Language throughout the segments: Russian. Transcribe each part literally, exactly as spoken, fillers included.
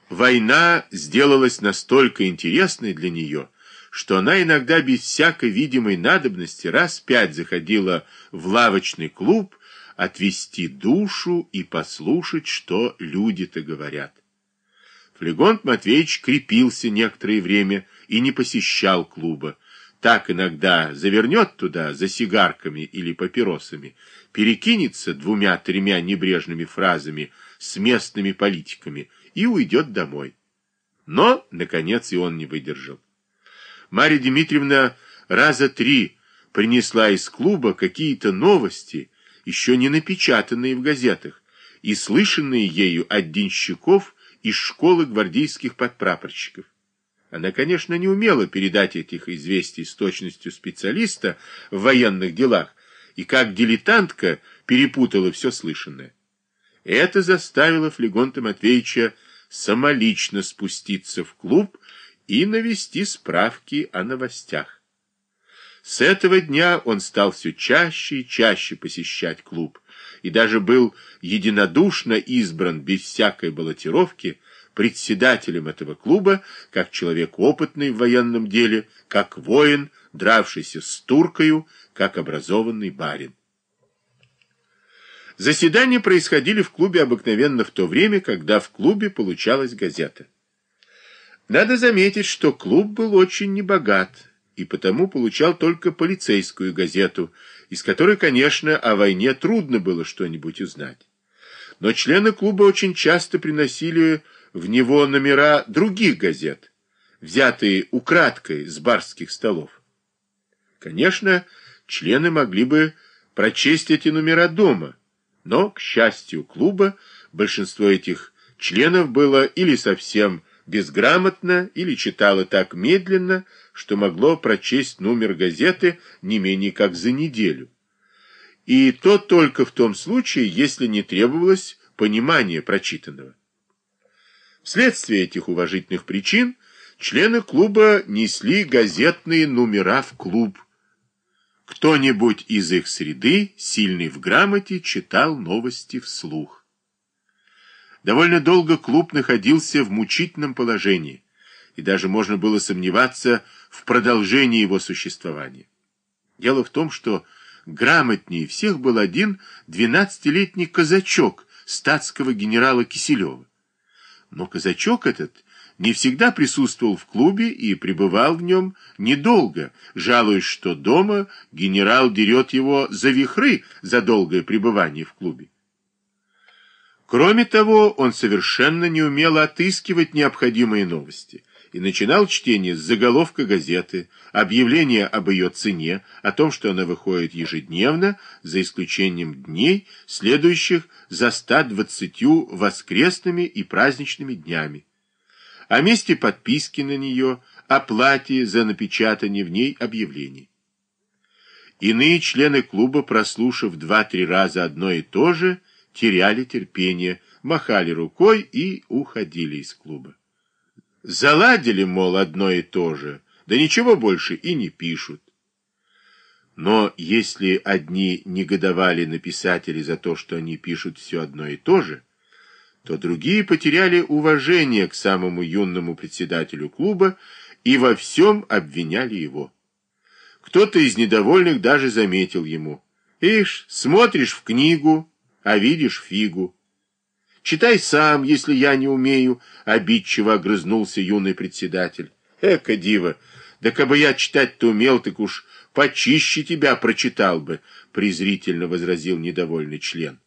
Война сделалась настолько интересной для нее, что она иногда без всякой видимой надобности раз пять заходила в лавочный клуб отвести душу и послушать, что люди-то говорят. Флегонт Матвеевич крепился некоторое время и не посещал клуба. Так иногда завернет туда за сигарками или папиросами, перекинется двумя-тремя небрежными фразами с местными политиками и уйдет домой. Но, наконец, и он не выдержал. Марья Дмитриевна раза три принесла из клуба какие-то новости, еще не напечатанные в газетах, и слышанные ею от денщиков из школы гвардейских подпрапорщиков. Она, конечно, не умела передать этих известий с точностью специалиста в военных делах, и как дилетантка перепутала все слышанное. Это заставило Флегонта Матвеевича самолично спуститься в клуб и навести справки о новостях. С этого дня он стал все чаще и чаще посещать клуб, и даже был единодушно избран без всякой баллотировки председателем этого клуба, как человек опытный в военном деле, как воин, дравшийся с туркою, как образованный барин. Заседания происходили в клубе обыкновенно в то время, когда в клубе получалась газета. Надо заметить, что клуб был очень небогат, и потому получал только полицейскую газету, из которой, конечно, о войне трудно было что-нибудь узнать. Но члены клуба очень часто приносили в него номера других газет, взятые украдкой с барских столов. Конечно, члены могли бы прочесть эти номера дома, но, к счастью клуба, большинство этих членов было или совсем безграмотно, или читало так медленно, что могло прочесть номер газеты не менее как за неделю. И то только в том случае, если не требовалось понимания прочитанного. Вследствие этих уважительных причин члены клуба несли газетные номера в клуб. Кто-нибудь из их среды, сильный в грамоте, читал новости вслух. Довольно долго клуб находился в мучительном положении, и даже можно было сомневаться в продолжении его существования. Дело в том, что грамотнее всех был один двенадцатилетний казачок статского генерала Киселева. Но казачок этот не всегда присутствовал в клубе и пребывал в нем недолго, жалуясь, что дома генерал дерет его за вихры за долгое пребывание в клубе. Кроме того, он совершенно не умел отыскивать необходимые новости и начинал чтение с заголовка газеты, объявления об ее цене, о том, что она выходит ежедневно, за исключением дней, следующих за ста двадцатью воскресными и праздничными днями, о месте подписки на нее, о плате за напечатание в ней объявлений. Иные члены клуба, прослушав два-три раза одно и то же, теряли терпение, махали рукой и уходили из клуба. Заладили, мол, одно и то же, да ничего больше и не пишут. Но если одни негодовали на писателей за то, что они пишут все одно и то же, то другие потеряли уважение к самому юному председателю клуба и во всем обвиняли его. Кто-то из недовольных даже заметил ему: «Ишь, смотришь в книгу, а видишь фигу. Читай сам, если я не умею», — обидчиво огрызнулся юный председатель. «Эка, дива, да кабы я читать-то умел, так уж почище тебя прочитал бы», — презрительно возразил недовольный член.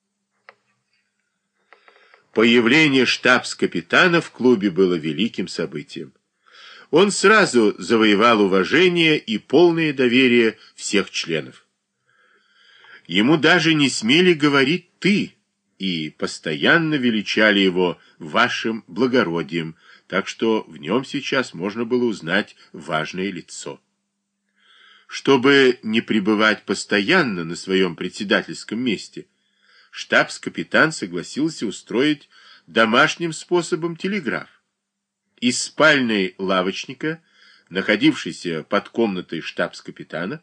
Появление штабс-капитана в клубе было великим событием. Он сразу завоевал уважение и полное доверие всех членов. Ему даже не смели говорить «ты», и постоянно величали его вашим благородием, так что в нем сейчас можно было узнать важное лицо. Чтобы не пребывать постоянно на своем председательском месте, штабс-капитан согласился устроить домашним способом телеграф. Из спальной лавочника, находившейся под комнатой штабс-капитана,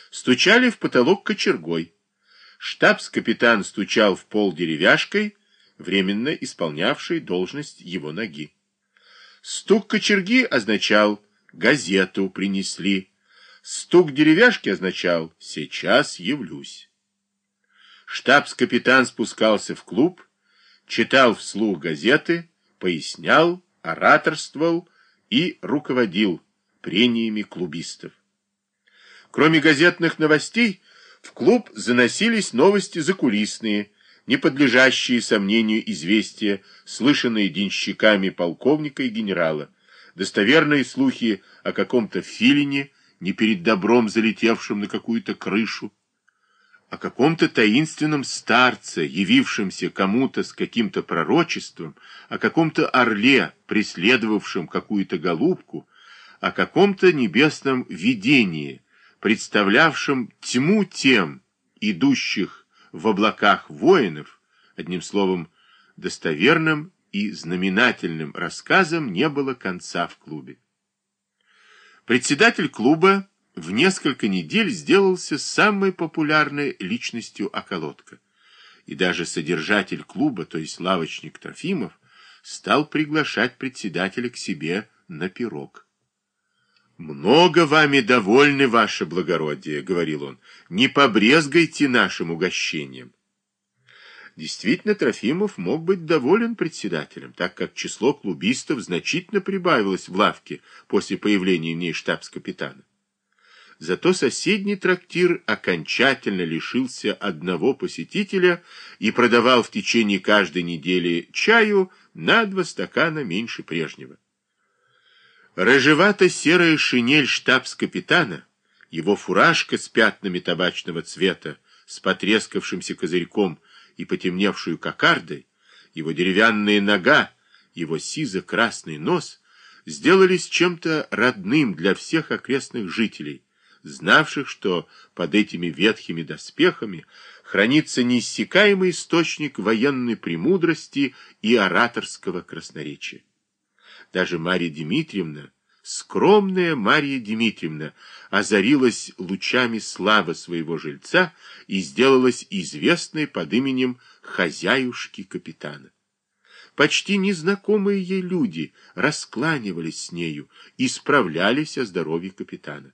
стучали в потолок кочергой. Штабс-капитан стучал в пол деревяшкой, временно исполнявшей должность его ноги. Стук кочерги означал «газету принесли». Стук деревяшки означал «сейчас явлюсь». Штабс-капитан спускался в клуб, читал вслух газеты, пояснял, ораторствовал и руководил прениями клубистов. Кроме газетных новостей, в клуб заносились новости закулисные, не подлежащие сомнению известия, слышанные денщиками полковника и генерала, достоверные слухи о каком-то филине, не перед добром залетевшем на какую-то крышу, о каком-то таинственном старце, явившемся кому-то с каким-то пророчеством, о каком-то орле, преследовавшем какую-то голубку, о каком-то небесном видении, представлявшем тьму тем, идущих в облаках воинов, одним словом, достоверным и знаменательным рассказам не было конца в клубе. Председатель клуба в несколько недель сделался самой популярной личностью околотка, и даже содержатель клуба, то есть лавочник Трофимов, стал приглашать председателя к себе на пирог. «Много вами довольны, ваше благородие», — говорил он, — «не побрезгайте нашим угощением». Действительно, Трофимов мог быть доволен председателем, так как число клубистов значительно прибавилось в лавке после появления в ней штабс-капитана. Зато соседний трактир окончательно лишился одного посетителя и продавал в течение каждой недели чаю на два стакана меньше прежнего. Рыжевато-серая шинель штабс-капитана, его фуражка с пятнами табачного цвета, с потрескавшимся козырьком и потемневшую кокардой, его деревянная нога, его сизо-красный нос сделались чем-то родным для всех окрестных жителей, знавших, что под этими ветхими доспехами хранится неиссякаемый источник военной премудрости и ораторского красноречия. Даже Марья Дмитриевна, скромная Марья Дмитриевна, озарилась лучами славы своего жильца и сделалась известной под именем хозяюшки капитана. Почти незнакомые ей люди раскланивались с нею и справлялись о здоровье капитана.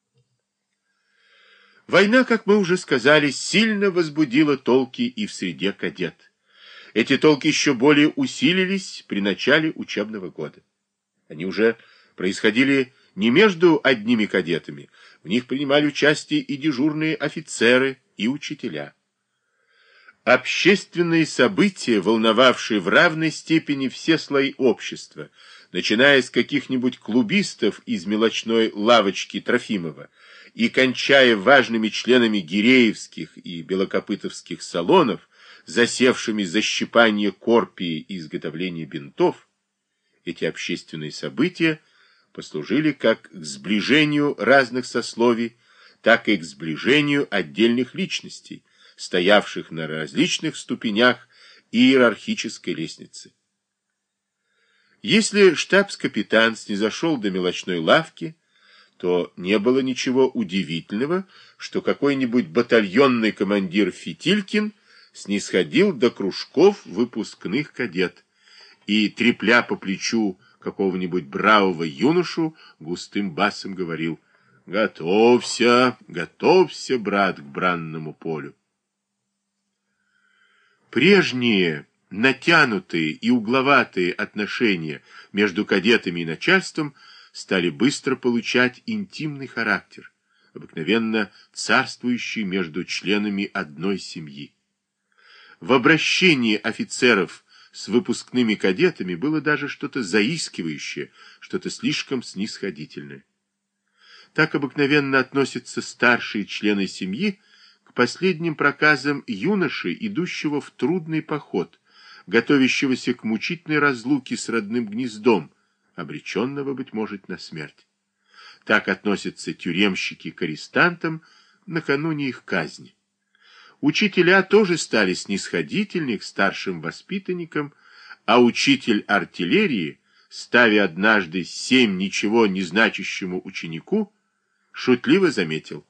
Война, как мы уже сказали, сильно возбудила толки и в среде кадет. Эти толки еще более усилились при начале учебного года. Они уже происходили не между одними кадетами, в них принимали участие и дежурные офицеры, и учителя. Общественные события, волновавшие в равной степени все слои общества, начиная с каких-нибудь клубистов из мелочной лавочки Трофимова и кончая важными членами гиреевских и белокопытовских салонов, засевшими за щипание корпии и изготовление бинтов, эти общественные события послужили как к сближению разных сословий, так и к сближению отдельных личностей, стоявших на различных ступенях иерархической лестницы. Если штабс-капитан снизошел до мелочной лавки, то не было ничего удивительного, что какой-нибудь батальонный командир Фитилькин снисходил до кружков выпускных кадет и, трепля по плечу какого-нибудь бравого юношу, густым басом говорил: «Готовься, готовься, брат, к бранному полю». Прежние натянутые и угловатые отношения между кадетами и начальством стали быстро получать интимный характер, обыкновенно царствующий между членами одной семьи. В обращении офицеров с выпускными кадетами было даже что-то заискивающее, что-то слишком снисходительное. Так обыкновенно относятся старшие члены семьи к последним проказам юноши, идущего в трудный поход, готовящегося к мучительной разлуке с родным гнездом, обреченного, быть может, на смерть. Так относятся тюремщики к арестантам накануне их казни. Учителя тоже стали снисходительны к старшим воспитанникам, а учитель артиллерии, ставя однажды семь ничего не значащему ученику, шутливо заметил: